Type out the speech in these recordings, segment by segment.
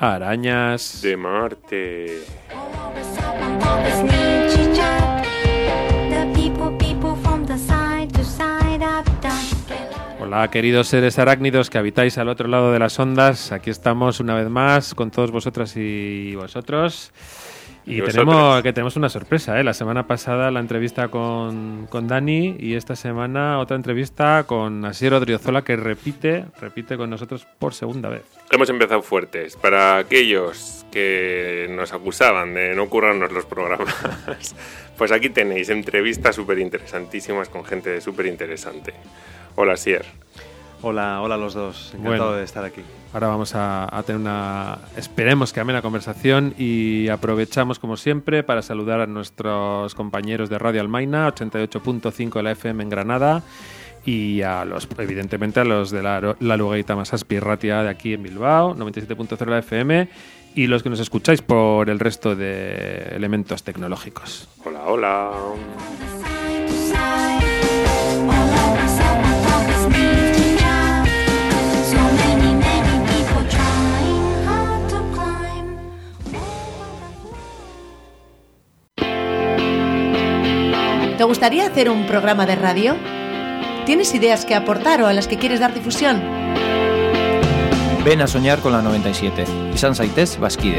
Arañas de Marte. Hola, queridos seres arácnidos que habitáis al otro lado de las ondas. Aquí estamos una vez más con todos vosotras y vosotros. Y tenemos una sorpresa, ¿eh? La semana pasada la entrevista con Dani y esta semana otra entrevista con Asier Odriozola, que repite con nosotros por segunda vez. Hemos empezado fuertes. Para aquellos que nos acusaban de no currarnos los programas, pues aquí tenéis entrevistas súper interesantísimas con gente súper interesante. Hola, Asier. Hola a los dos. Encantado de estar aquí. Ahora vamos a tener una, esperemos que amena conversación, y aprovechamos como siempre para saludar a nuestros compañeros de Radio Almaina, 88.5 de la FM en Granada, y evidentemente a los de la Lugaita Masaspi Ratia de aquí en Bilbao, 97.0 de la FM, y los que nos escucháis por el resto de elementos tecnológicos. Hola. ¿Te gustaría hacer un programa de radio? ¿Tienes ideas que aportar o a las que quieres dar difusión? Ven a soñar con la 97. Izan zaitez bazkide.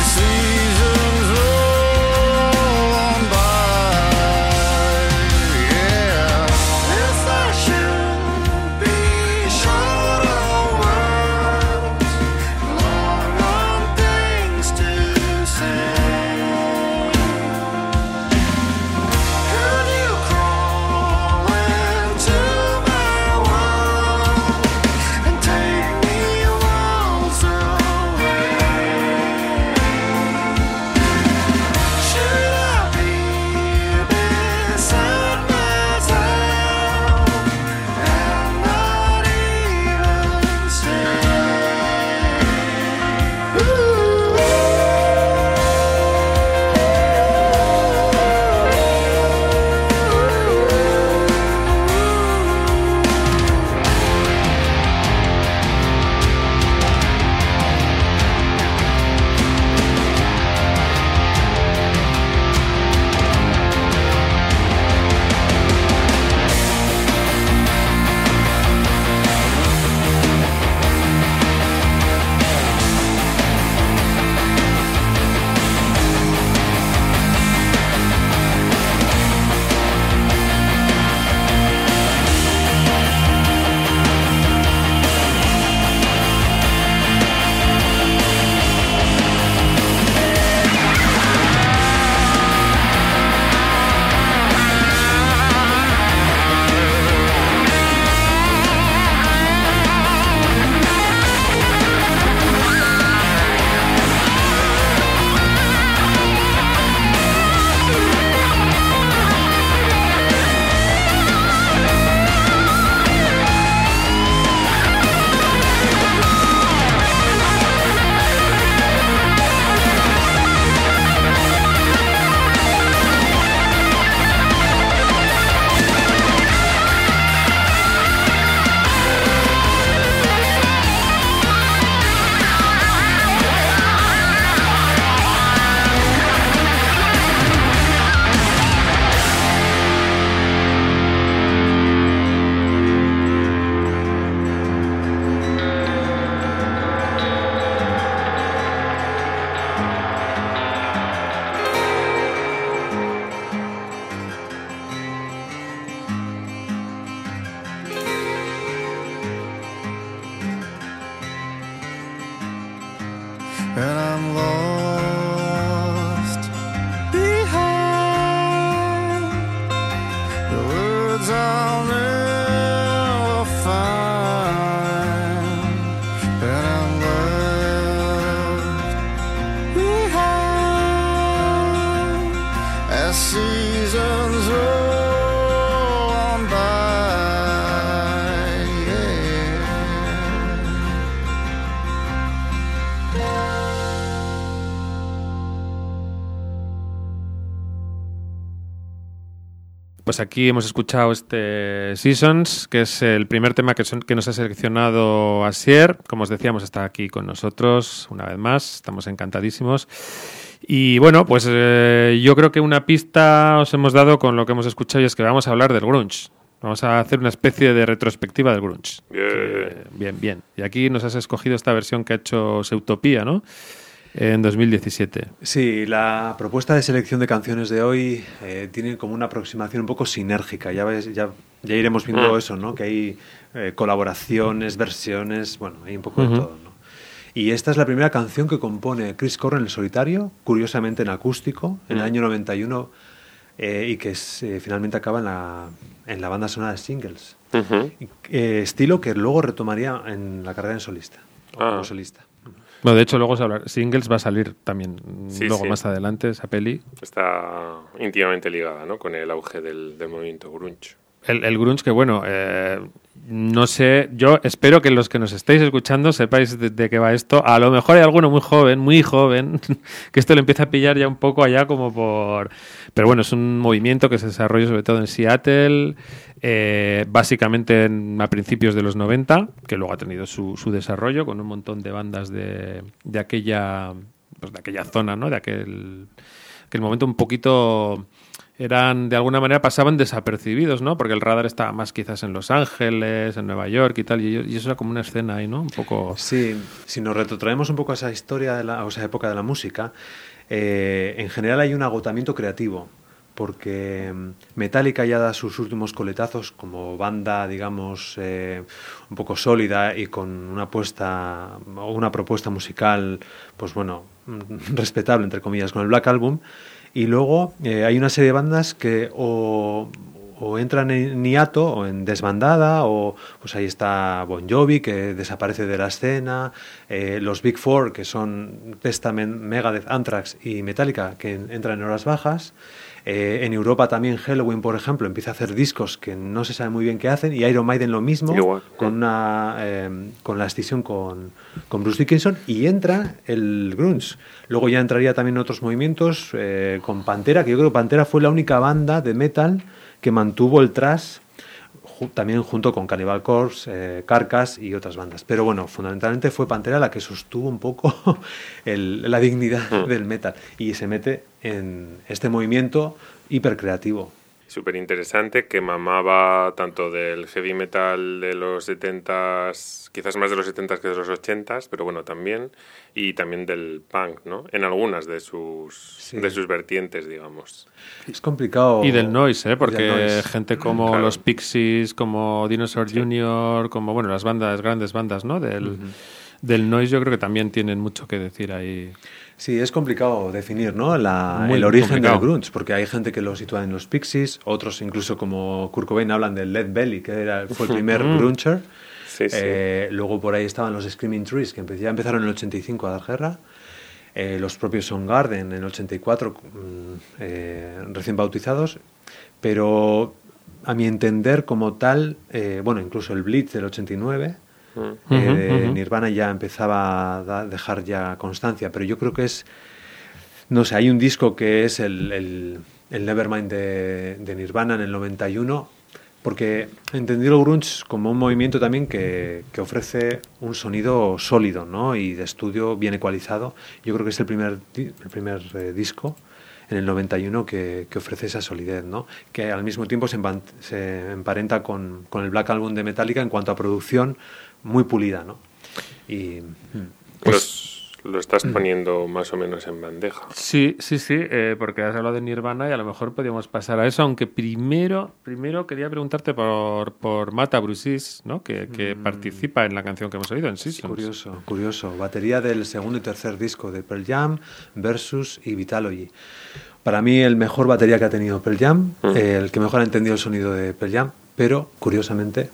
and I'm lost behind the words I'll never find, and I'm left behind as seasons roll on by. Pues aquí hemos escuchado este Seasons, que es el primer tema que nos ha seleccionado Asier. Como os decíamos, está aquí con nosotros una vez más. Estamos encantadísimos. Y bueno, pues yo creo que una pista os hemos dado con lo que hemos escuchado, y es que vamos a hablar del grunge. Vamos a hacer una especie de retrospectiva del grunge. Bien. Y aquí nos has escogido esta versión que ha hecho Seutopía, ¿no? En 2017. Sí, la propuesta de selección de canciones de hoy tiene como una aproximación un poco sinérgica. Ya iremos viendo eso, ¿no? Que hay colaboraciones, versiones, bueno, hay un poco de todo, ¿no? Y esta es la primera canción que compone Chris Cornell en solitario, curiosamente en acústico, en el año 91, y que finalmente acaba en la banda sonora de Singles. Estilo que luego retomaría en la carrera en solista, como solista. Bueno, de hecho, luego Singles va a salir también más adelante, esa peli. Está íntimamente ligada, ¿no?, con el auge del movimiento grunge. El grunge que, bueno, no sé, yo espero que los que nos estáis escuchando sepáis de qué va esto. A lo mejor hay alguno muy joven, que esto le empieza a pillar ya un poco allá como por... Pero bueno, es un movimiento que se desarrolló sobre todo en Seattle, básicamente a principios de los 90, que luego ha tenido su desarrollo con un montón de bandas de aquella zona, ¿no? De aquel momento un poquito eran, de alguna manera, pasaban desapercibidos, ¿no? Porque el radar estaba más quizás en Los Ángeles, en Nueva York y tal, y eso era como una escena ahí, ¿no? Un poco... Sí, si nos retrotraemos un poco a esa historia, a esa época de la música, en general hay un agotamiento creativo, porque Metallica ya da sus últimos coletazos como banda, digamos, un poco sólida y con una propuesta musical, pues bueno, respetable, entre comillas, con el Black Album. Y luego hay una serie de bandas que o entran en hiato o en desbandada, o pues ahí está Bon Jovi, que desaparece de la escena, los Big Four, que son Testament, Megadeth, Anthrax y Metallica, que entran en horas bajas. En Europa también Helloween, por ejemplo, empieza a hacer discos que no se sabe muy bien qué hacen, y Iron Maiden lo mismo, igual, con la escisión con Bruce Dickinson, y entra el grunge. Luego ya entraría también otros movimientos, con Pantera, que yo creo que Pantera fue la única banda de metal que mantuvo el thrash, también junto con Cannibal Corpse, Carcass y otras bandas. Pero bueno, fundamentalmente fue Pantera la que sostuvo un poco la dignidad del metal, y se mete en este movimiento hipercreativo. Súper interesante, que mamaba tanto del heavy metal de los 70s, quizás más de los 70s que de los 80s, pero bueno, también, y también del punk, ¿no? En algunas de sus vertientes, digamos. Es complicado. Y del noise, porque noise. gente como Claro. los Pixies, como Dinosaur Jr., como bueno, las grandes bandas, ¿no? Del noise, yo creo que también tienen mucho que decir ahí. Sí, es complicado definir, ¿no? Muy el origen complicado. del grunge, porque hay gente que lo sitúa en los Pixies, otros incluso como Kurt Cobain hablan del Lead Belly, que fue el primer grunger. Sí, sí. Luego por ahí estaban los Screaming Trees, que ya empezaron en el 85 a dar guerra. Los propios Soundgarden en el 84, recién bautizados. Pero a mi entender como tal, bueno, incluso el Blitz del 89... Nirvana ya empezaba a dejar ya constancia, pero yo creo que no sé, hay un disco que es el Nevermind de Nirvana en el 91, porque he entendido el grunge como un movimiento también que ofrece un sonido sólido, ¿no? Y de estudio bien ecualizado. Yo creo que es el primer disco en el 91 que ofrece esa solidez, ¿no? Que al mismo tiempo se emparenta con el Black Album de Metallica en cuanto a producción, muy pulida, ¿no? Y Lo estás poniendo más o menos en bandeja. Sí, porque has hablado de Nirvana y a lo mejor podríamos pasar a eso, aunque primero quería preguntarte por Mata Brusis, ¿no? Que participa en la canción que hemos oído, en Seasons. Curioso. Batería del segundo y tercer disco de Pearl Jam, Versus y Vitalogy. Para mí el mejor batería que ha tenido Pearl Jam, el que mejor ha entendido el sonido de Pearl Jam, pero curiosamente,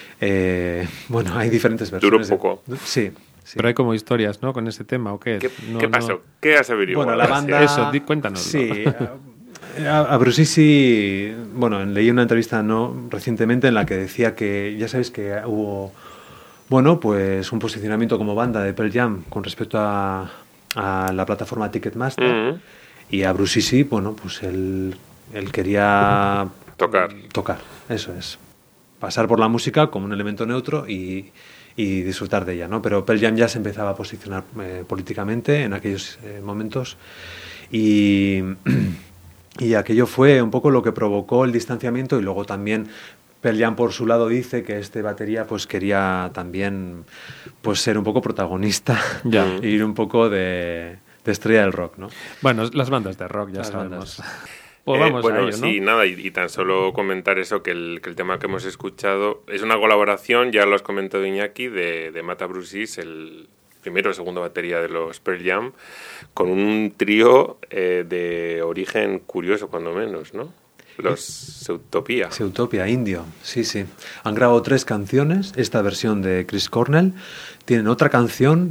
bueno, hay diferentes versiones. Duró poco. Sí. Pero hay como historias, ¿no? Con ese tema, ¿o qué? ¿Qué pasó? ¿Qué has averiguado? Bueno, la banda... Eso, cuéntanos. Sí, a Bruce, bueno, leí una entrevista recientemente en la que decía que, ya sabéis que hubo, bueno, pues un posicionamiento como banda de Pearl Jam con respecto a la plataforma Ticketmaster, y a Bruce, bueno, pues él quería tocar, eso es. Pasar por la música como un elemento neutro y disfrutar de ella, ¿no? Pero Pearl Jam ya se empezaba a posicionar políticamente en aquellos momentos, y aquello fue un poco lo que provocó el distanciamiento. Y luego también Pearl Jam por su lado dice que este batería pues quería también pues ser un poco protagonista e ir un poco de estrella del rock, ¿no? Bueno, las bandas de rock ya sabemos. Pues vamos bueno, a ello, ¿no? sí, nada, y tan solo comentar eso, que el tema que hemos escuchado es una colaboración, ya lo has comentado Iñaki, de Mata Brusis, el primero o segundo batería de los Pearl Jam, con un trío de origen curioso, cuando menos, ¿no? Los Seutopia. Seutopia, indio, sí. Han grabado 3 canciones, esta versión de Chris Cornell. Tienen otra canción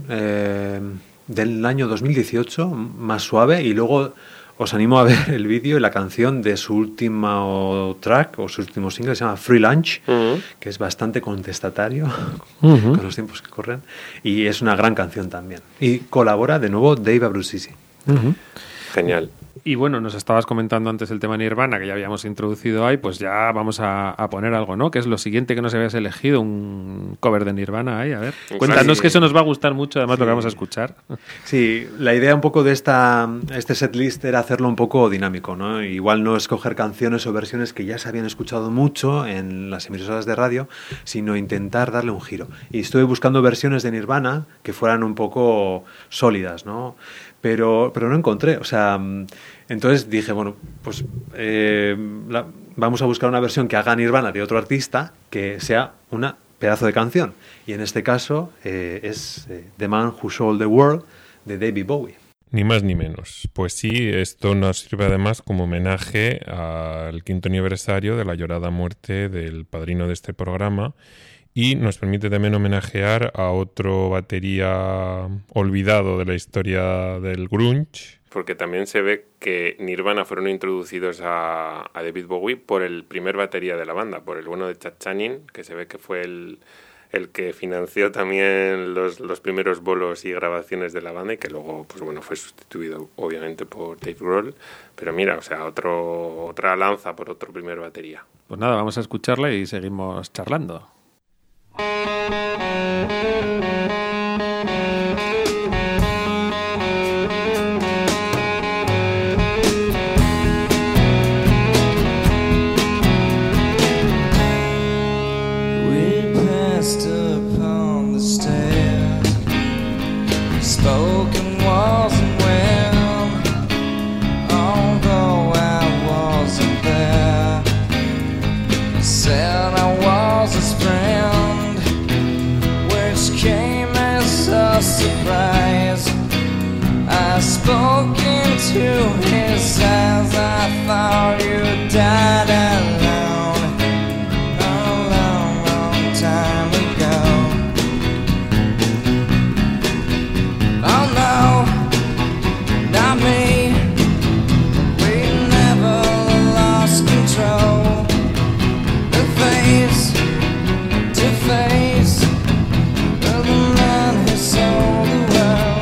del año 2018, más suave, y luego... Os animo a ver el vídeo y la canción de su último track o su último single, se llama Free Lunch, que es bastante contestatario con los tiempos que corren, y es una gran canción también. Y colabora de nuevo Dave Abruzzese. Genial. Y bueno, nos estabas comentando antes el tema Nirvana, que ya habíamos introducido ahí, pues ya vamos a poner algo, ¿no? Que es lo siguiente que nos habías elegido, un cover de Nirvana ahí, a ver. Cuéntanos, que eso nos va a gustar mucho, además, lo que vamos a escuchar. Sí, la idea un poco de este setlist era hacerlo un poco dinámico, ¿no? Igual no escoger canciones o versiones que ya se habían escuchado mucho en las emisoras de radio, sino intentar darle un giro. Y estuve buscando versiones de Nirvana que fueran un poco sólidas, ¿no? Pero no encontré, o sea, entonces dije, bueno, pues vamos a buscar una versión que haga Nirvana de otro artista que sea una pedazo de canción. Y en este caso es The Man Who Sold the World de David Bowie. Ni más ni menos. Pues sí, esto nos sirve además como homenaje al 5º aniversario de la llorada muerte del padrino de este programa. Y nos permite también homenajear a otro batería olvidado de la historia del grunge. Porque también se ve que Nirvana fueron introducidos a David Bowie por el primer batería de la banda, por el bueno de Chad Channing, que se ve que fue el que financió también los primeros bolos y grabaciones de la banda y que luego pues bueno, fue sustituido obviamente por Dave Grohl. Pero mira, o sea, otra lanza por otro primer batería. Pues nada, vamos a escucharla y seguimos charlando. Spoken wasn't well, although I wasn't there. Said I was his friend, which came as a surprise. I spoke into his eyes, I thought you died alone a long, long time ago. Oh no, not me. We never lost control. The face to face of the man who sold the world.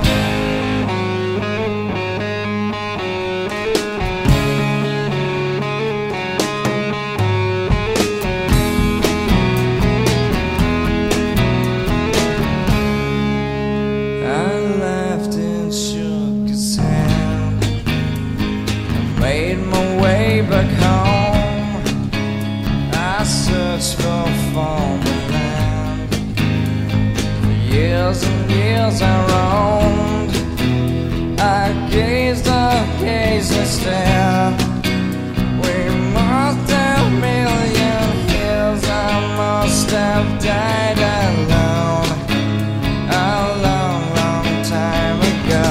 I laughed and shook his hand. I made my way back home. I searched for former land. For years and years I roamed. I gazed and stared. We must have million years. I must have died alone a long, long time ago.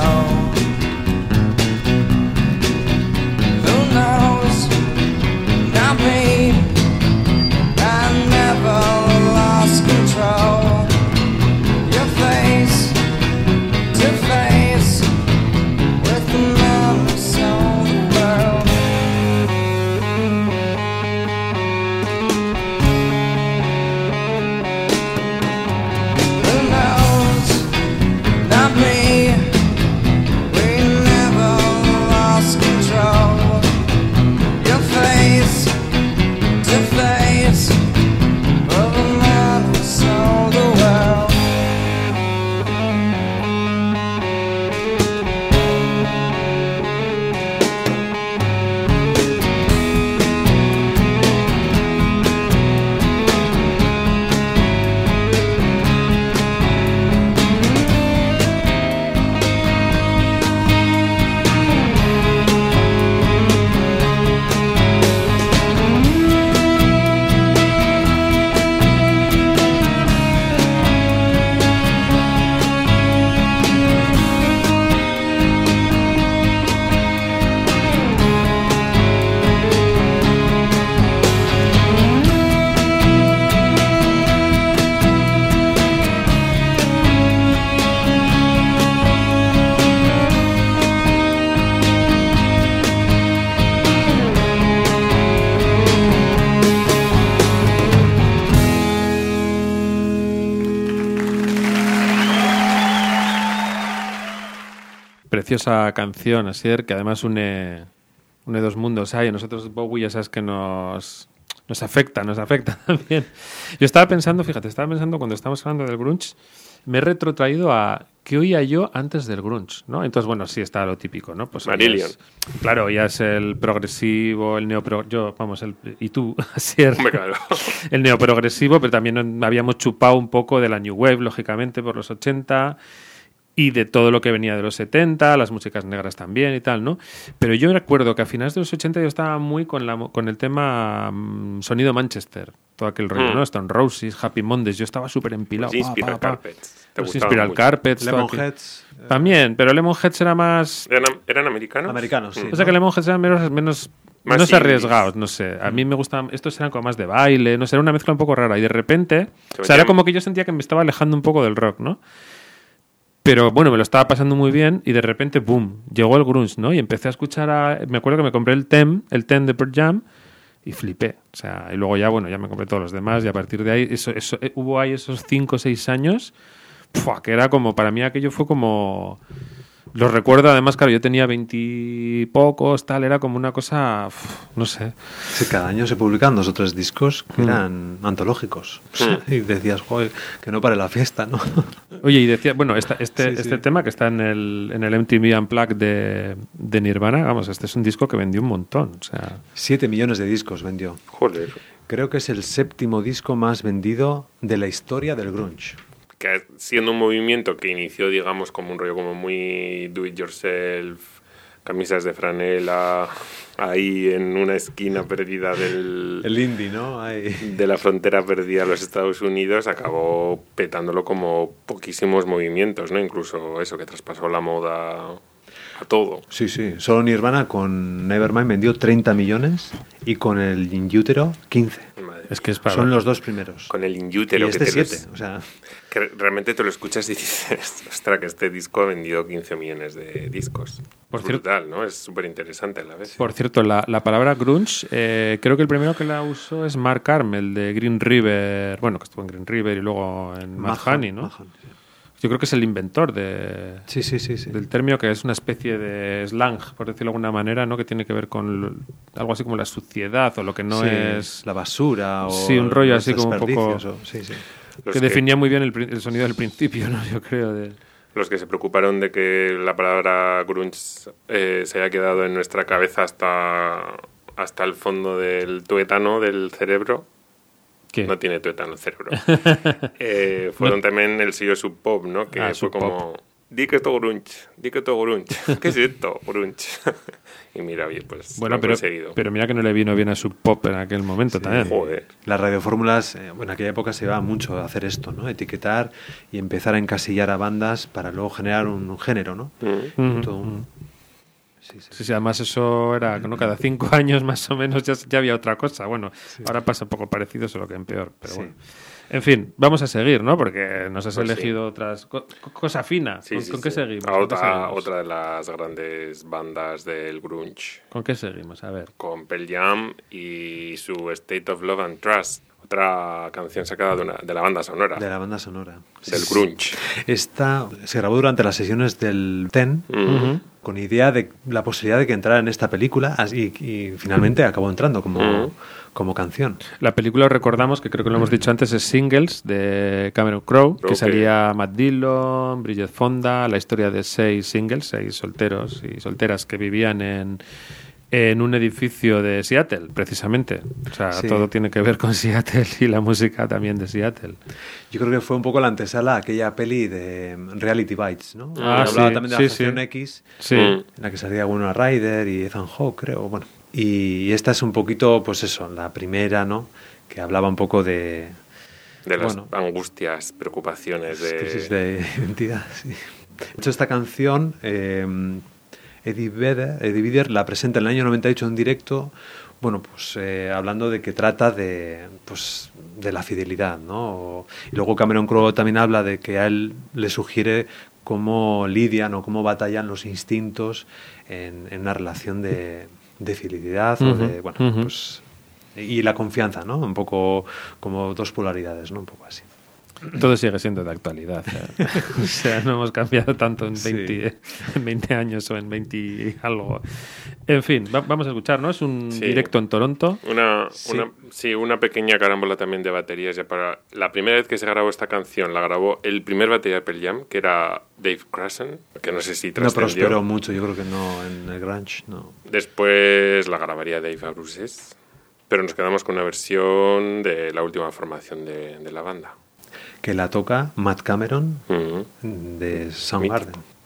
Who knows? Not me. I never lost control. Your face to face with the man who sold the world. preciosa canción, Asier, que además une dos mundos. A nosotros Bowie ya sabes que nos afecta también. Yo estaba pensando cuando estábamos hablando del grunge, me he retrotraído a qué oía yo antes del grunge, ¿no? Entonces, bueno, sí está lo típico, ¿no? Pues Marillion. Claro, ya es el progresivo, el y tú, Asier, Claro. el neoprogresivo, pero también habíamos chupado un poco de la New Wave, lógicamente, por los 80 y de todo lo que venía de los 70, las músicas negras también y tal, ¿no? Pero yo recuerdo que a finales de los 80 yo estaba muy con el tema sonido Manchester, todo aquel rollo, ¿no? Stone Roses, Happy Mondays, yo estaba súper empilado. Los Inspiral Carpets. Los Inspiral Carpets. Lemonheads. También, pero Lemonheads era más... ¿Eran americanos? Americanos, sí. O sea que Lemonheads eran menos Más arriesgados, no sé. A mí me gustaban... Estos eran como más de baile, no sé, era una mezcla un poco rara. Y de repente... O sea, era como que yo sentía que me estaba alejando un poco del rock, ¿no? Pero bueno, me lo estaba pasando muy bien y de repente, ¡boom!, llegó el grunge, ¿no? Y empecé a escuchar me acuerdo que me compré el Tem de Pearl Jam y flipé. O sea, y luego ya, bueno, ya me compré todos los demás y a partir de ahí, hubo ahí esos 5 o 6 años, que era como, para mí aquello fue como... Los recuerdo, además, claro, yo tenía 20 y pocos, tal, era como una cosa, no sé. Sí, cada año se publicaban 2 o 3 discos que eran antológicos. Y decías, joder, que no pare la fiesta, ¿no? Oye, y decía, bueno, este tema que está en el MTV Unplugged de Nirvana, vamos, este es un disco que vendió un montón, o sea... 7 millones de discos vendió. Joder. Creo que es el 7º disco más vendido de la historia del grunge. Que siendo un movimiento que inició, digamos, como un rollo como muy do it yourself, camisas de franela, ahí en una esquina perdida El indie, ¿no? de la frontera perdida a los Estados Unidos, acabó petándolo como poquísimos movimientos, ¿no? Incluso eso, que traspasó la moda a todo. Sí, sí. Solo Nirvana con Nevermind vendió 30 millones y con el In Utero 15. Madre Es que es para... Son los 2 primeros. con el In Utero, y este 7, o sea... que realmente te lo escuchas y dices, ostras, que este disco ha vendido 15 millones de discos. Por Es cierto- brutal, ¿no? Es súper interesante a la vez. Por cierto, la palabra grunge, creo que el primero que la usó es Mark Carmel de Green River, bueno, que estuvo en Green River y luego en Mudhoney, ¿no? Mahan, sí. Yo creo que es el inventor Sí. del término, que es una especie de slang, por decirlo de alguna manera, ¿no? Que tiene que ver con algo así como la suciedad o lo que no Sí, es... la basura o Sí, un rollo los así como un poco... desperdicios sí. Los Que definía muy bien el sonido del principio, ¿no? Yo creo. Los que se preocuparon de que la palabra grunge se haya quedado en nuestra cabeza hasta el fondo del tuétano del cerebro. ¿Qué? No tiene tuétano el cerebro. Fueron también el sello Sub Pop, ¿no? Que fue Sub como... Pop. Di que esto grunge. ¿Qué es esto? Grunge. Y mira, oye, pues Bueno, lo han conseguido. pero mira que no le vino bien a Sub Pop en aquel momento también. Joder. Las radiofórmulas, en aquella época se llevaba mucho a hacer esto, ¿no? Etiquetar y empezar a encasillar a bandas para luego generar un género, ¿no? Todo un- Sí, además eso era, ¿no? Cada 5 años más o menos ya había otra cosa. Bueno, ahora pasa un poco parecido, solo que en peor, pero Sí. bueno. En fin, vamos a seguir, ¿no? Porque nos has Pues elegido otras... cosa fina. Sí, ¿Con, sí, con qué sí. seguimos? A ¿Con qué otra, seguimos? otra de las grandes bandas del grunge. ¿Con qué seguimos? A ver. Con Pearl Jam y su State of Love and Trust. Otra canción sacada de la banda sonora. De la banda sonora. Del grunge. Esta se grabó durante las sesiones del TEN con idea de la posibilidad de que entrara en esta película y finalmente acabó entrando como canción. La película, recordamos, que creo que lo hemos dicho antes, es Singles, de Cameron Crowe, que Ok. salía Matt Dillon, Bridget Fonda, la historia de 6 singles, 6 solteros y solteras que vivían en un edificio de Seattle, precisamente. O sea, Sí. todo tiene que ver con Seattle y la música también de Seattle. Yo creo que fue un poco la antesala a aquella peli de Reality Bites, ¿no? Ah, Que hablaba sí, también de sí, la Generación sí. X, Sí. en la que salía Winona Ryder y Ethan Hawke, creo. Bueno, y esta es un poquito, pues eso, la primera, ¿no? Que hablaba un poco de De las Bueno. angustias, preocupaciones de... crisis de identidad. Sí. De hecho, esta canción, Eddie Vedder la presenta en el año 98 en directo, bueno, pues hablando de que trata de la fidelidad, ¿no? Y luego Cameron Crowe también habla de que a él le sugiere cómo lidian o cómo batallan los instintos en una relación de fidelidad o de, bueno, pues, y la confianza, ¿no? Un poco como dos polaridades, ¿no? Un poco así. Todo sigue siendo de actualidad. O sea, no hemos cambiado tanto en 20, Sí. en 20 años o en 20 y algo. En fin, vamos a escuchar, ¿no? Es un Sí. directo en Toronto. Una pequeña carambola también de baterías. Ya para la primera vez que se grabó esta canción, la grabó el primer batería de Pearl Jam, que era Dave Krasen, que no sé si No trascendió. prosperó mucho, yo creo que no en el grunge, no. Después la grabaría Dave Abruzzes, pero nos quedamos con una versión de la última formación de la banda. Que la toca Matt Cameron Ujú. de Soundgarden.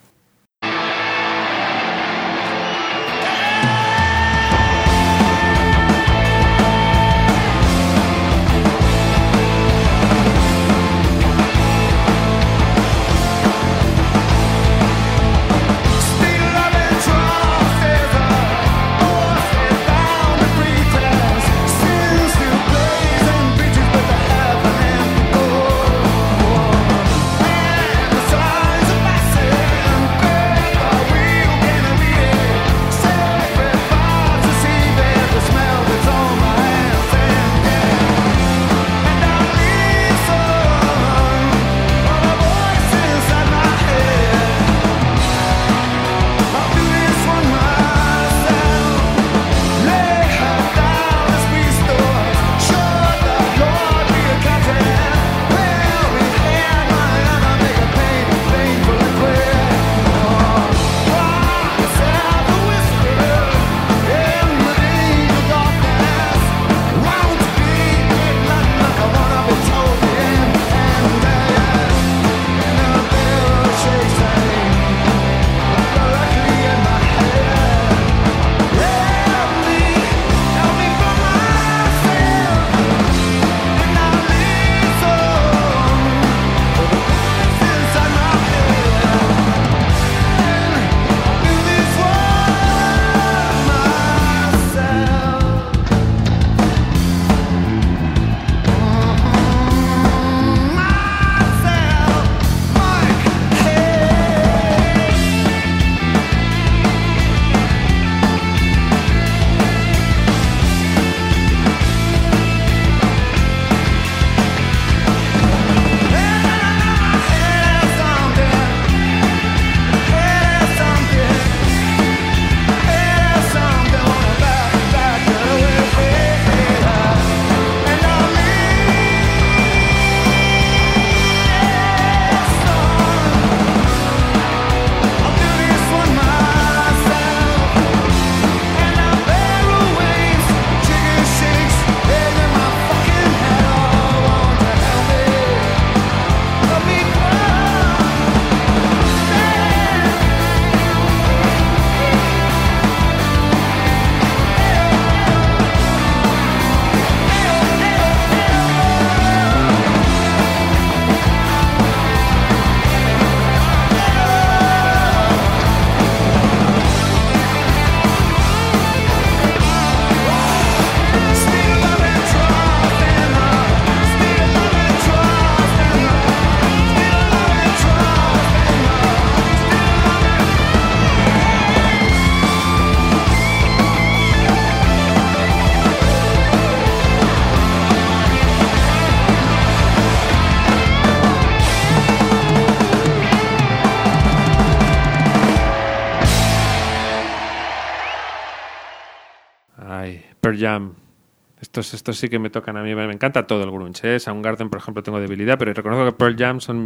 Pearl Jam. Estos sí que me tocan a mí. Me encanta todo el grunge, ¿eh? Soundgarden, por ejemplo, tengo debilidad, pero reconozco que Pearl Jam son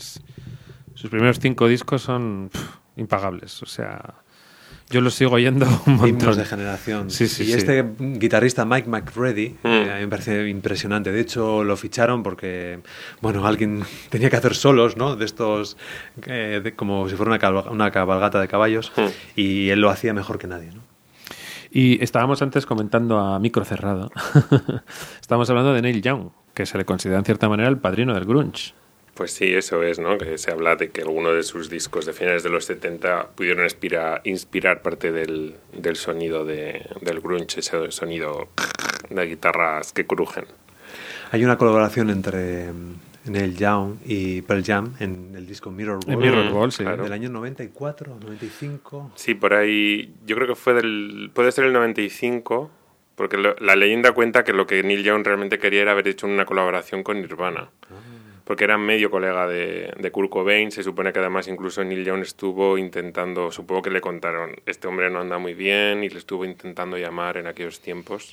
sus primeros 5 discos son impagables. O sea, yo los sigo oyendo un montón. Himnos de generación. Sí, sí, y sí. este guitarrista Mike McReady a mí me parece impresionante. De hecho, lo ficharon porque, bueno, alguien tenía que hacer solos, ¿no? De estos, como si fuera una cabalgata de caballos, y él lo hacía mejor que nadie, ¿no? Y estábamos antes comentando a micro cerrado. Estábamos hablando de Neil Young, que se le considera en cierta manera el padrino del grunge. Pues sí, eso es, ¿no? Que se habla de que algunos de sus discos de finales de los 70 pudieron inspirar parte del sonido del grunge, ese sonido de guitarras que crujen. Hay una colaboración entre Neil Young y Pearl Jam en el disco Mirror Ball, Mirror Ball, sí. Claro. del año 94, 95. Sí, por ahí, yo creo que puede ser el 95, porque la leyenda cuenta que lo que Neil Young realmente quería era haber hecho una colaboración con Nirvana. porque era medio colega de Kurt Cobain. Se supone que además incluso Neil Young estuvo intentando, supongo que le contaron, este hombre no anda muy bien, y le estuvo intentando llamar en aquellos tiempos,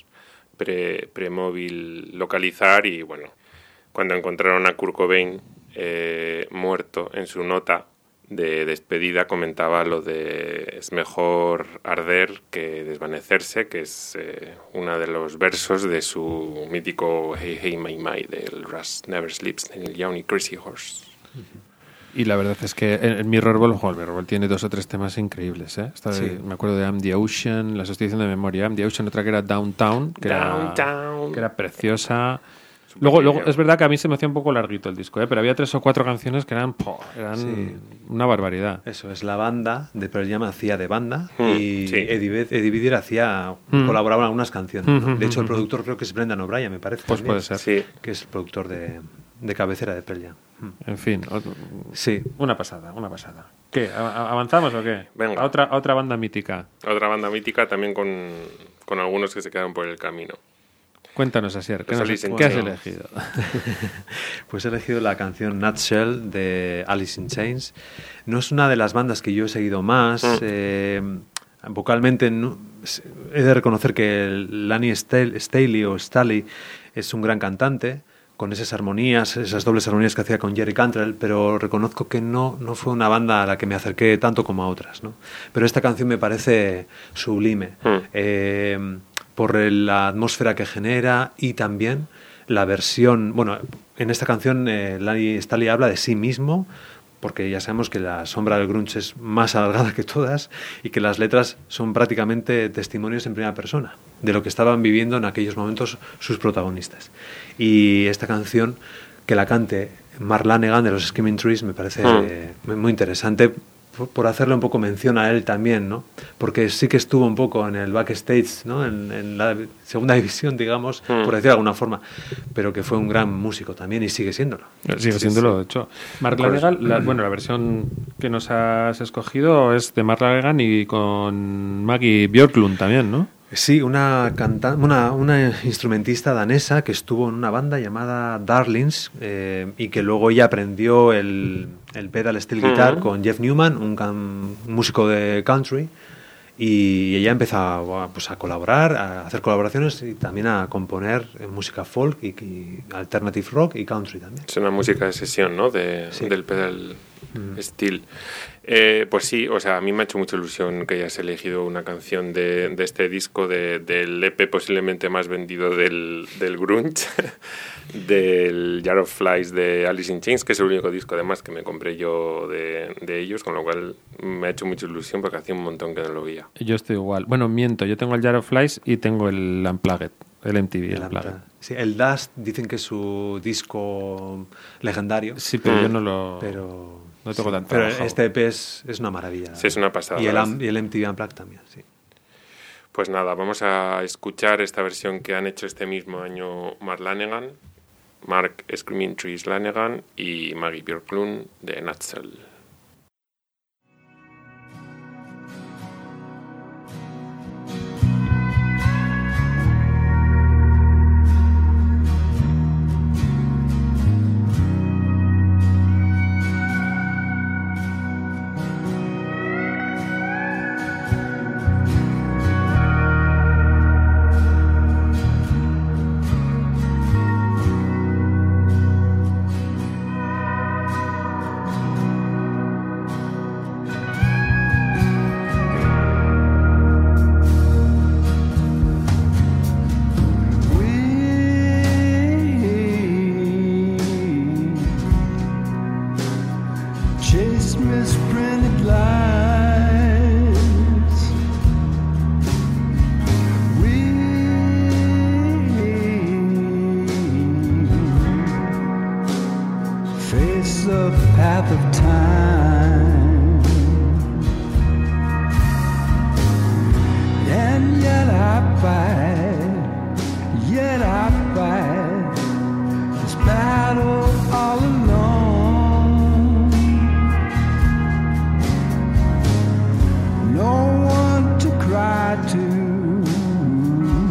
pre-móvil, localizar, y bueno, cuando encontraron a Kurt Cobain muerto, en su nota de despedida comentaba lo de es mejor arder que desvanecerse, que es uno de los versos de su mítico Hey Hey My My del Rust Never Sleeps de Neil Young y Crazy Horse. Y la verdad es que el Mirrorball tiene 2 o 3 temas increíbles, ¿eh? Me acuerdo de I'm the Ocean, las estoy diciendo de memoria. I'm the Ocean, otra que era Downtown, que era preciosa. Luego es verdad que a mí se me hacía un poco larguito el disco, pero había 3 o 4 canciones que eran una barbaridad. Eso es, la banda de Pearl Jam hacía de banda y Eddie Vedder colaboraba en algunas canciones, ¿no? De hecho, el productor creo que es Brendan O'Brien, me parece. Pues también, puede ser. Que es el productor de cabecera de Pearl Jam. En fin, sí. Una pasada. ¿Qué? ¿Avanzamos o qué? Venga. A otra banda mítica. Otra banda mítica también con algunos que se quedaron por el camino. Cuéntanos, Asier, ¿qué has elegido? Pues he elegido la canción Nutshell de Alice in Chains. No es una de las bandas que yo he seguido más. Vocalmente he de reconocer que Lani Staley es un gran cantante, con esas armonías, esas dobles armonías que hacía con Jerry Cantrell, pero reconozco que no fue una banda a la que me acerqué tanto como a otras, ¿no? Pero esta canción me parece sublime. Por la atmósfera que genera y también la versión... Bueno, en esta canción Lani Staley habla de sí mismo, porque ya sabemos que la sombra del grunge es más alargada que todas y que las letras son prácticamente testimonios en primera persona de lo que estaban viviendo en aquellos momentos sus protagonistas. Y esta canción, que la cante Mark Lanegan de los Screaming Trees, me parece muy interesante, por hacerle un poco mención a él también, ¿no? Porque sí que estuvo un poco en el backstage, ¿no? En la segunda división, digamos, por decir de alguna forma, pero que fue un gran músico también y sigue siéndolo. Sigue siéndolo, de hecho. Mark Lanegan, la versión que nos has escogido es de Mark Lanegan y con Maggie Björklund también, ¿no? Sí, una instrumentista danesa que estuvo en una banda llamada Darlings y que luego ella aprendió el pedal steel guitar con Jeff Newman, un músico de country, y ella empezó a colaborar, a hacer colaboraciones y también a componer música folk y alternative rock y country también. Es una música de sesión, ¿no? Del pedal steel. Pues sí, o sea, a mí me ha hecho mucha ilusión que hayas elegido una canción de este disco, del EP posiblemente más vendido del grunge, del Jar of Flies de Alice in Chains, que es el único disco además que me compré yo de ellos, con lo cual me ha hecho mucha ilusión porque hacía un montón que no lo veía. Yo estoy igual. Bueno, miento, yo tengo el Jar of Flies y tengo el Unplugged, el MTV Unplugged. Sí, el Dust dicen que es su disco legendario. Sí, pero yo no lo... No tengo tanto pero trabajado. Este EP es una maravilla. Sí, es una pasada. Y el MTV Unplugged también, sí. Pues nada, vamos a escuchar esta versión que han hecho este mismo año Mark Screaming Trees Lanegan y Maggie Björklund de Nutshell.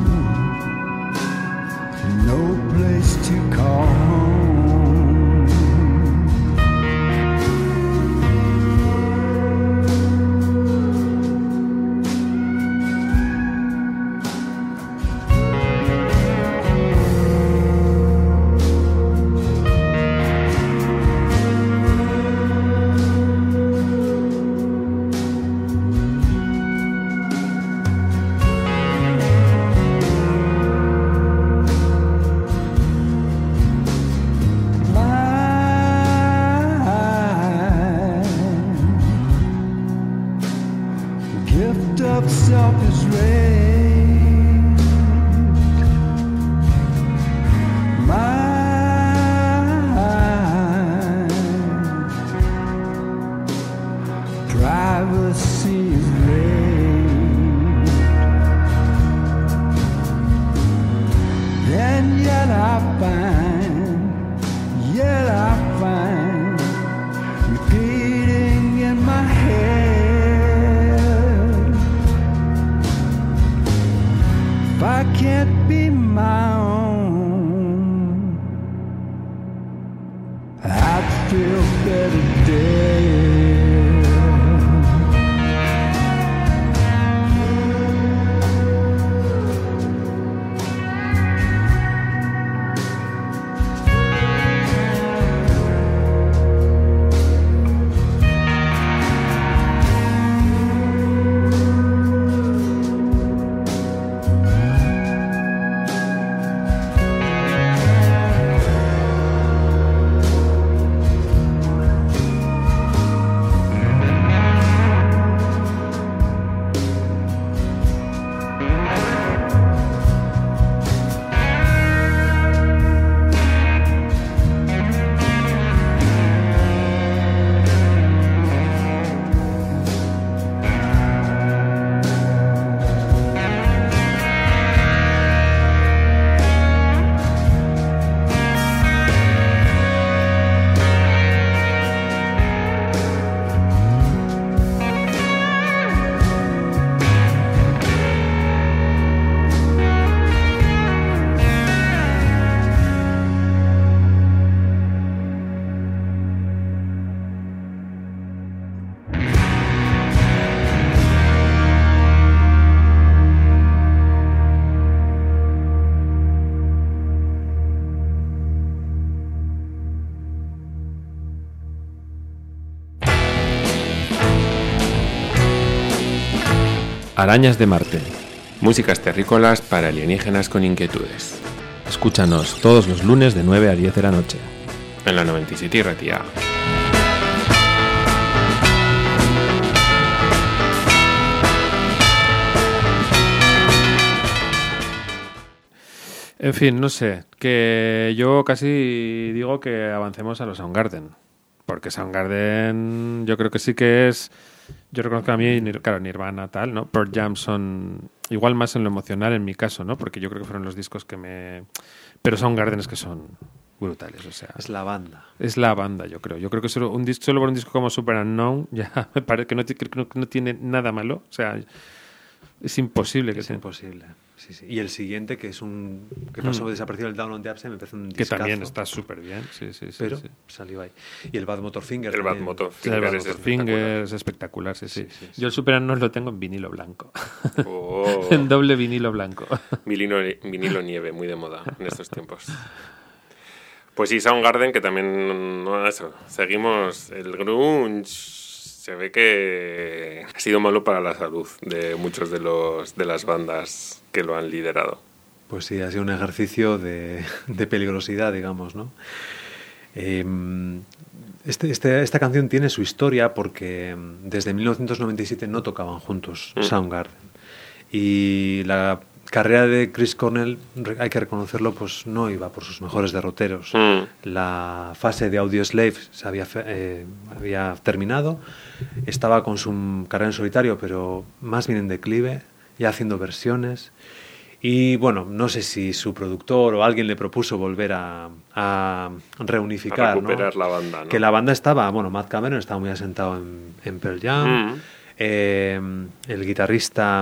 No place to call home. is raised. Mine. Privacy is raised. And yet I find repeating in my head. If I can't be my own, I'd feel better dead. Arañas de Marte. Músicas terrícolas para alienígenas con inquietudes. Escúchanos todos los lunes de 9 a 10 de la noche. En la 97 y Ratia. En fin, no sé, que yo casi digo que avancemos a los Soundgarden, porque Soundgarden yo creo que sí que es, yo reconozco a mí, claro, Nirvana tal, ¿no? Pearl Jam son igual más en lo emocional en mi caso, ¿no? Porque yo creo que fueron los discos que me... Pero Soundgarden es que son brutales, o sea... Es la banda. Es la banda, yo creo. Yo creo que solo por un disco como Super Unknown ya me parece que no tiene nada malo, o sea... Es imposible que es sea. Imposible. Sí, sí. Y el siguiente, que es un que pasó desaparecido, el Down on the Upside, me parece un discazo. Que también está súper bien. Sí, pero sí. salió ahí. Y el Bad Motorfinger. El Bad Motorfinger es espectacular, sí. Sí. Yo el Super Unknown lo tengo en vinilo blanco. Oh. En doble vinilo blanco. Vinilo nieve, muy de moda en estos tiempos. Pues sí, Soundgarden, que también... No, eso, seguimos el grunge... Se ve que ha sido malo para la salud de muchos de las bandas que lo han liderado. Pues sí, ha sido un ejercicio de peligrosidad, digamos, ¿no? Esta canción tiene su historia porque desde 1997 no tocaban juntos Soundgarden. Y la carrera de Chris Cornell, hay que reconocerlo, pues no iba por sus mejores derroteros. La fase de Audioslave se había terminado, estaba con su carrera en solitario, pero más bien en declive, ya haciendo versiones. Y bueno, no sé si su productor o alguien le propuso volver a reunificar, a recuperar, ¿no? La banda, ¿no? Que la banda estaba, bueno, Matt Cameron estaba muy asentado en Pearl Jam, el guitarrista...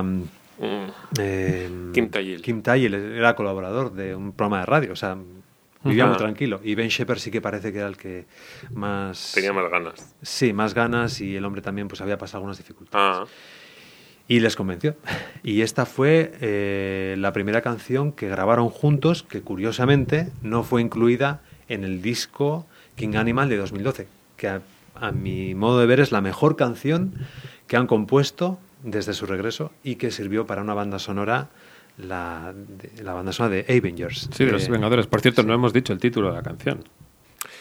Kim Thayil era colaborador de un programa de radio, o sea, vivía muy tranquilo. Y Ben Shepherd sí que parece que era el que más... Tenía más ganas. Sí, más ganas, y el hombre también pues había pasado algunas dificultades. Y les convenció. Y esta fue la primera canción que grabaron juntos, que curiosamente no fue incluida en el disco King Animal de 2012, que a mi modo de ver es la mejor canción que han compuesto desde su regreso y que sirvió para una banda sonora, la banda sonora de Avengers. Sí, de los Vengadores. Por cierto, no hemos dicho el título de la canción.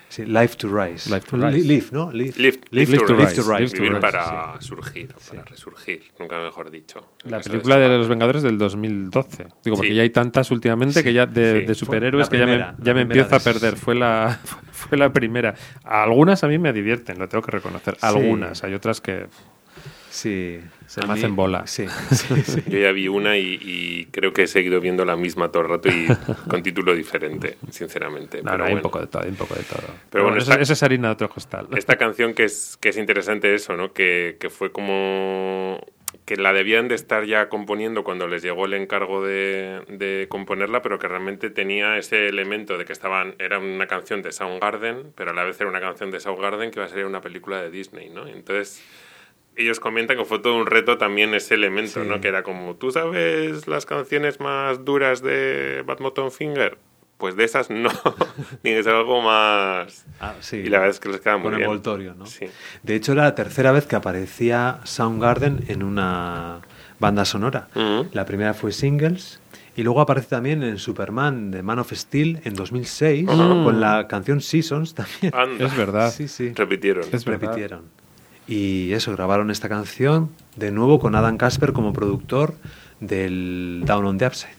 Sí, Life to Rise. Life to Rise. Live, ¿no? Live to Rise. Live Vivir to para Rise, surgir, para resurgir, nunca mejor dicho. La Eso película es- de los Vengadores del 2012. Digo, porque Sí. ya hay tantas últimamente que ya de Sí. superhéroes Fue que la ya primera, me la empiezo a primera de perder. esas. Fue la primera. Algunas a mí me divierten, lo tengo que reconocer. Sí. Algunas. Hay otras que Sí. Se A me mí- hacen bola. Sí, sí, sí. Yo ya vi una y creo que he seguido viendo la misma todo el rato y con título diferente, sinceramente. No, Pero hay un bueno. poco de todo, hay un poco de todo. Pero bueno, eso, esta- eso es harina de otro costal. Esta canción que es interesante eso, ¿no? Que fue como que la debían de estar ya componiendo cuando les llegó el encargo de componerla, pero que realmente tenía ese elemento de que era una canción de Soundgarden, pero a la vez era una canción de Soundgarden que iba a ser una película de Disney, ¿no? Entonces ellos comentan que fue todo un reto también ese elemento, Sí. ¿no? Que era como, ¿tú sabes las canciones más duras de Bad Mountain Finger? Pues de esas no, tiene que ser algo más... Ah, sí. Y la verdad es que les queda muy Con bien. envoltorio, ¿no? Sí. De hecho, era la tercera vez que aparecía Soundgarden en una banda sonora. Ujú. La primera fue Singles y luego aparece también en Superman de Man of Steel en 2006 con la canción Seasons también. Anda. Es verdad. Sí, sí. Repitieron. Es verdad. Repitieron. Y eso, grabaron esta canción de nuevo con Adam Kasper como productor del Down on the Upside.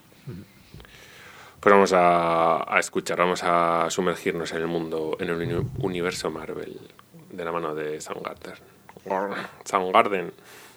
Pues vamos a escuchar, vamos a sumergirnos en el mundo, en el universo Marvel, de la mano de Soundgarden. Soundgarden.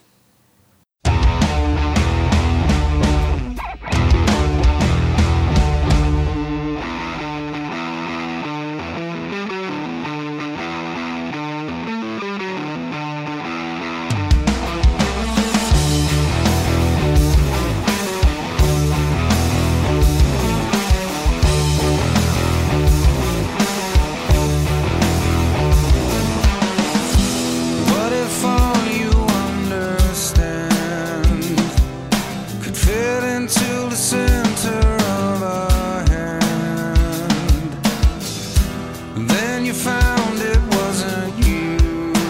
What if all you understand could fit into the center of a hand? And then you found it wasn't you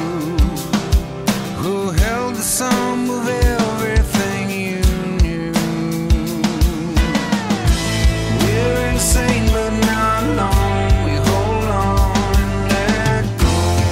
who held the sum of everything you knew. We're insane, but not alone. We hold on and let go.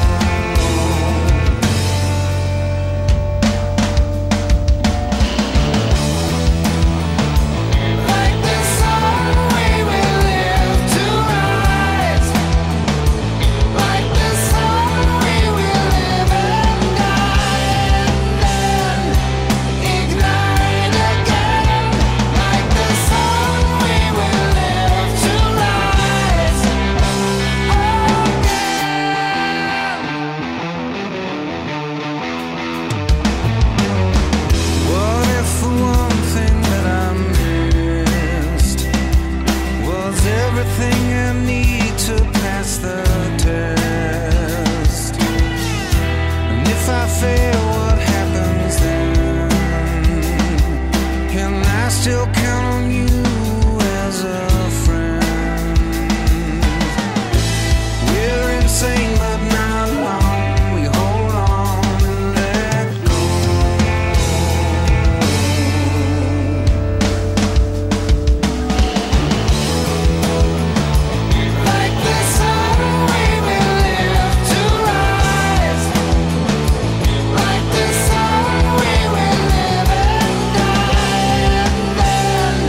Like the sun, we will live to rise. Like the sun, we will live and die, and then ignite again. Like the sun, we will live to rise again. What if the one thing that I missed was everything I need to pass the test? And if I fail, what happens then? Can I still count on you as a friend? We're insane, but not alone. We hold on and let go. Like the sun, we will live to rise. Like the sun, we will live and die, and then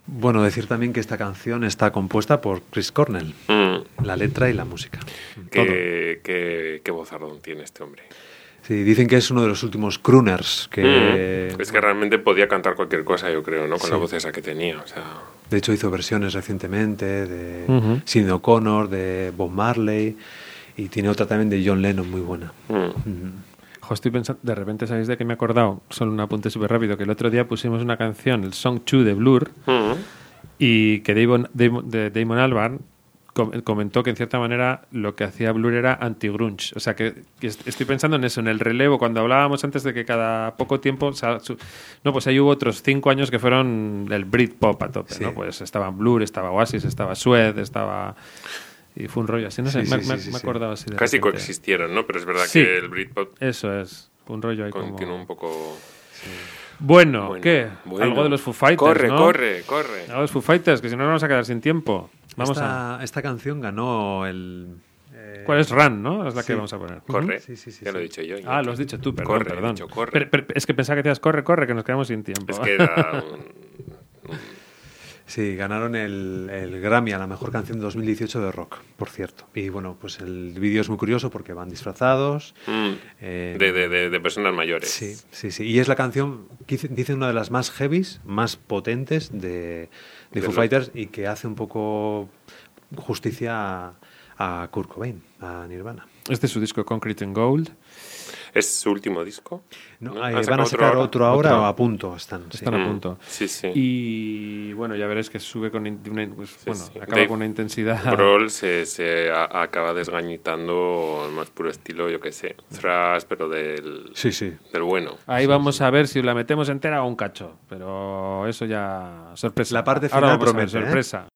Bueno, decir también que esta canción está compuesta por Chris Cornell, la letra y la música. Qué vozardón tiene este hombre. Sí, dicen que es uno de los últimos crooners que... Es que realmente podía cantar cualquier cosa, yo creo, ¿no? Con Sí. la voz esa que tenía, o sea... De hecho, hizo versiones recientemente de Sinéad O'Connor, de Bob Marley, y tiene otra también de John Lennon muy buena. Jo, estoy pensando, de repente, ¿sabéis de qué me he acordado? Solo un apunte súper rápido, que el otro día pusimos una canción, el Song 2 de Blur, y que Damon Albarn comentó que en cierta manera lo que hacía Blur era anti-grunge. O sea, que estoy pensando en eso, en el relevo, cuando hablábamos antes de que cada poco tiempo... No, pues ahí hubo otros 5 años que fueron el Britpop a tope, Sí. ¿no? Pues estaba Blur, estaba Oasis, estaba Suede, estaba... Y fue un rollo así, no sé, Sí, me sí, he acordado así de Casi repente. coexistieron, ¿no? Pero es verdad Sí. que el Britpop Eso es, un rollo ahí como... continuó un poco... Bueno, Bueno, ¿qué? bueno. Algo de los Foo Fighters, Corre, ¿no? corre. Algo de los Foo Fighters, que si no nos vamos a quedar sin tiempo. Vamos Esta canción ganó el... ¿Cuál es Run, no? Es la que sí. vamos a poner. Corre. Sí, sí, sí, Ya lo he sí. dicho yo. Ah, lo has dicho tú, perdón, Corre, he perdón. dicho corre. Pero es que pensaba que decías corre, corre, que nos quedamos sin tiempo. Es que era Sí, ganaron el Grammy a la mejor canción de 2018 de rock, por cierto. Y bueno, pues el vídeo es muy curioso porque van disfrazados. de personas mayores. Sí, sí, sí. Y es la canción, dicen, una de las más heavies, más potentes de Foo Fighters y que hace un poco justicia a Kurt Cobain, a Nirvana. Este es su disco Concrete and Gold. ¿Es su último disco? No, ¿No? van ¿Han a sacado sacar otro ahora Otro. o a punto están. Sí. Están a punto. Sí, sí. Y bueno, ya veréis que sube con bueno, sí. acaba Dave con una intensidad. Grohl se acaba desgañitando al más puro estilo, yo qué sé, thrash, pero del Sí. bueno. Ahí vamos a ver si la metemos entera o un cacho, pero eso ya sorpresa. La parte Ahora final vamos a ver, promete, ¿eh? sorpresa.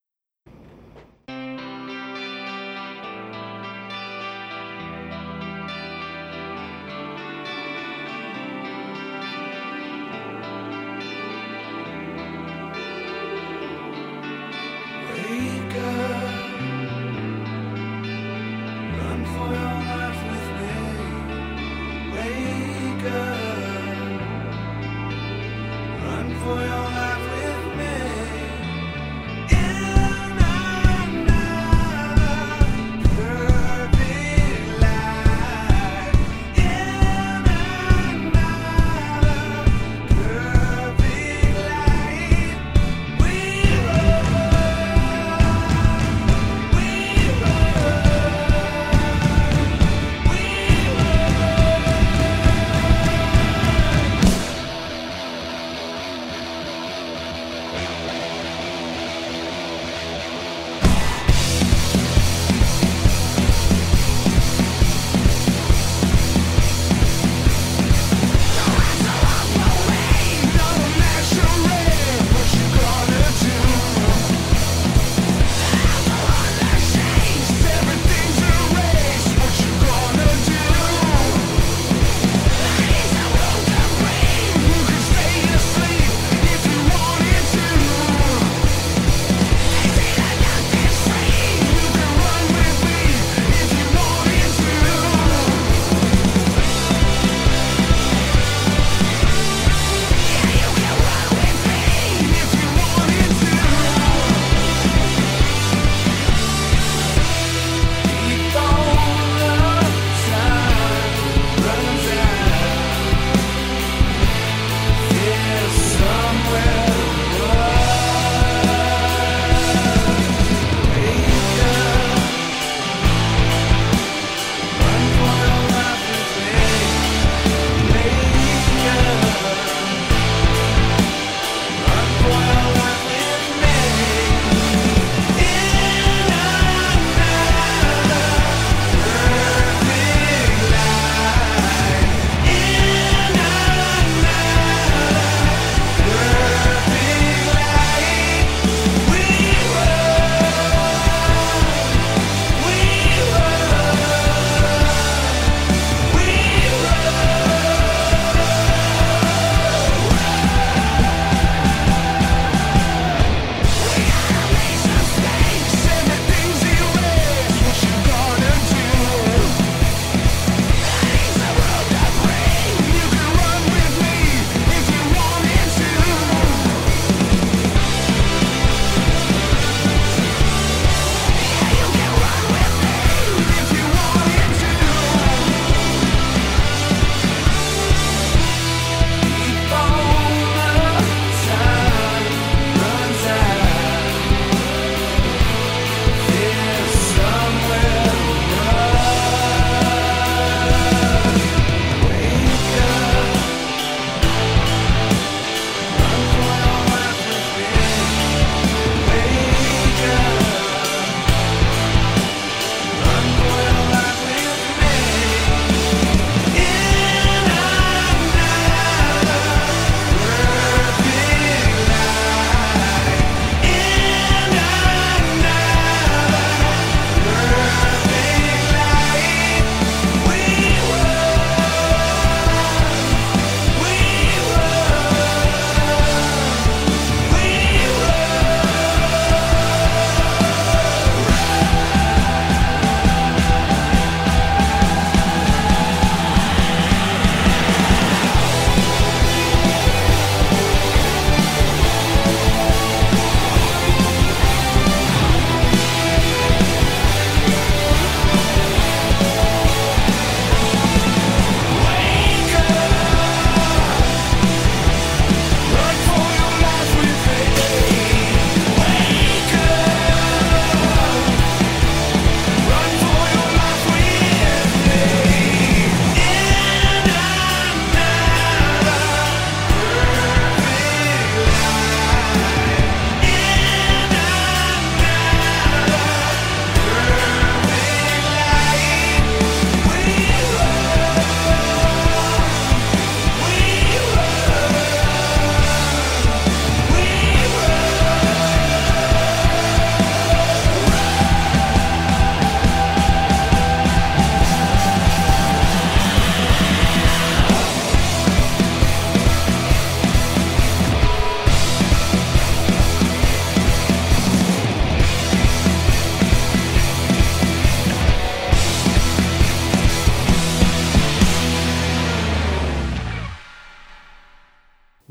Wake up, run for your life with me. Wake up, run for your life with me.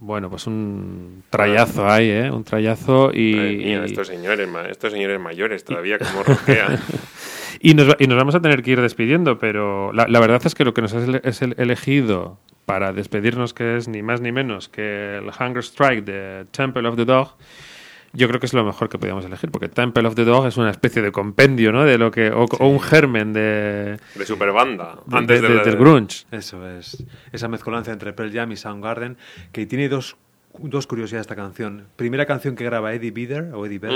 bueno, pues un trayazo hay, ¿eh? Un trayazo y... Madre mía, estos señores mayores todavía como rockean. Y nos vamos a tener que ir despidiendo, pero la verdad es que lo que nos es elegido para despedirnos, que es ni más ni menos que el Hunger Strike de Temple of the Dog, yo creo que es lo mejor que podíamos elegir, porque Temple of the Dog es una especie de compendio, ¿no? De lo que o un germen de superbanda, antes del grunge. Eso es, esa mezcolanza entre Pearl Jam y Soundgarden, que tiene dos curiosidades esta canción. Primera canción que graba Eddie Vedder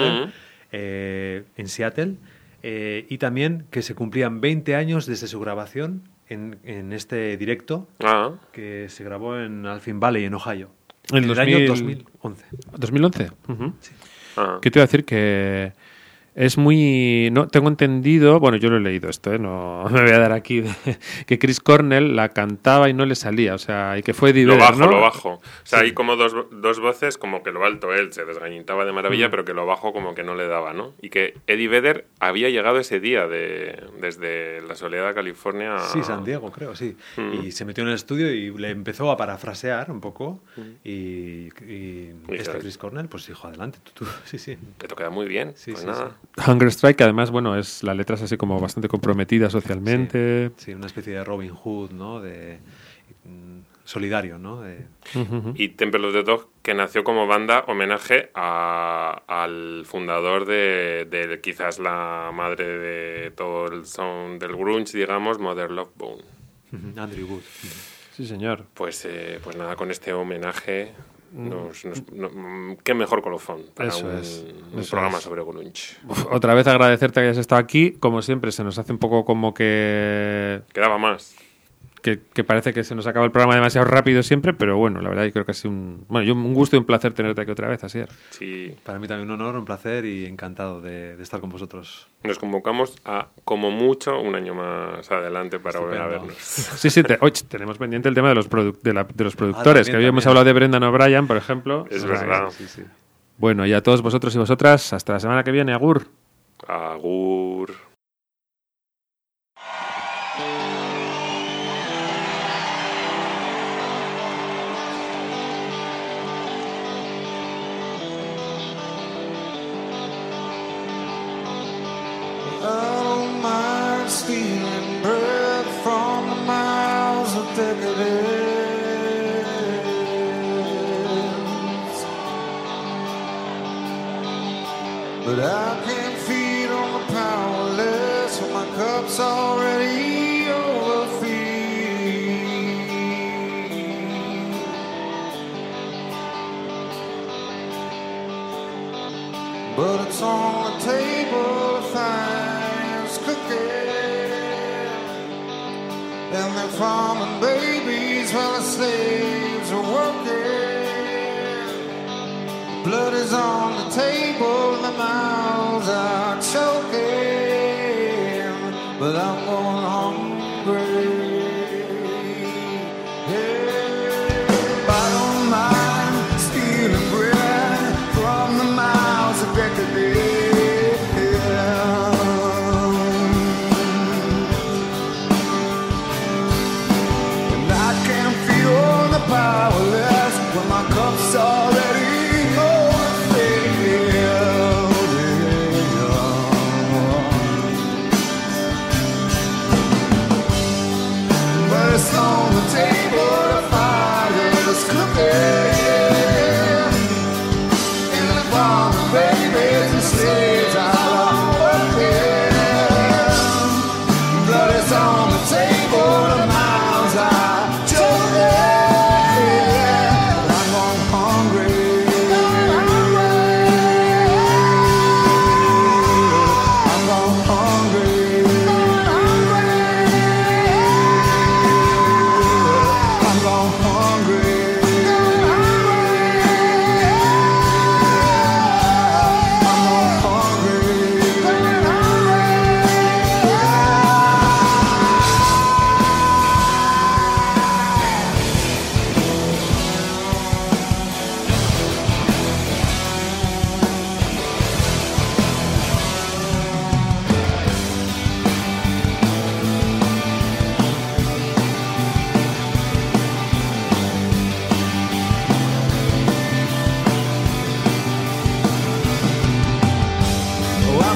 en Seattle, y también que se cumplían 20 años desde su grabación en este directo que se grabó en Alpine Valley, en Ohio. En el año 2011. ¿2011? Uh-huh. Sí. ¿Qué te iba a decir? Que es muy... No, tengo entendido... Bueno, yo lo he leído esto, no me voy a dar aquí... que Chris Cornell la cantaba y no le salía, o sea, y que fue Eddie Vedder, ¿no? Lo bajo. O sea, hay como dos voces, como que lo alto él se desgañitaba de maravilla, pero que lo bajo como que no le daba, ¿no? Y que Eddie Vedder había llegado ese día desde la soleada California... Sí, San Diego, creo, sí. Y se metió en el estudio y le empezó a parafrasear un poco, y Chris Cornell, pues dijo, adelante, tú. Sí. Te queda muy bien, sí, pues sí, nada. Sí. Hunger Strike, además, bueno, la letra es así como bastante comprometida socialmente. Sí, una especie de Robin Hood, ¿no? De solidario, ¿no? Y Temple of the Dog, que nació como banda homenaje al fundador de quizás la madre de todo el sound del grunge, digamos, Mother Love Bone. Andrew Wood. Sí, señor. Pues nada, con este homenaje... qué mejor colofón para un programa sobre grunge. Otra vez agradecerte que hayas estado aquí. Como siempre, se nos hace un poco como que... Quedaba más. Que parece que se nos acaba el programa demasiado rápido siempre, pero bueno, la verdad yo creo que ha sido un gusto y un placer tenerte aquí otra vez, Asier. Sí. Para mí también un honor, un placer y encantado de estar con vosotros. Nos convocamos a, como mucho, un año más adelante para volver a vernos. Sí, hoy tenemos pendiente el tema de los productores, que hoy hemos hablado de Brendan O'Brien, por ejemplo. Es verdad. Sí. Bueno, y a todos vosotros y vosotras, hasta la semana que viene. Agur. Agur. Stealing bread from the mouths of decadence, but I can't feed on the powerless when my cup's already overfilled. But it's on the table of fines cooking, and they're farming babies while the slaves are working. Blood is on the table, the mouths are choking, but I'm going hungry. Yeah. I don't mind stealing bread from the mouths of decadence. Powerless when my cup's already overfilled.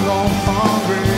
gone hungry.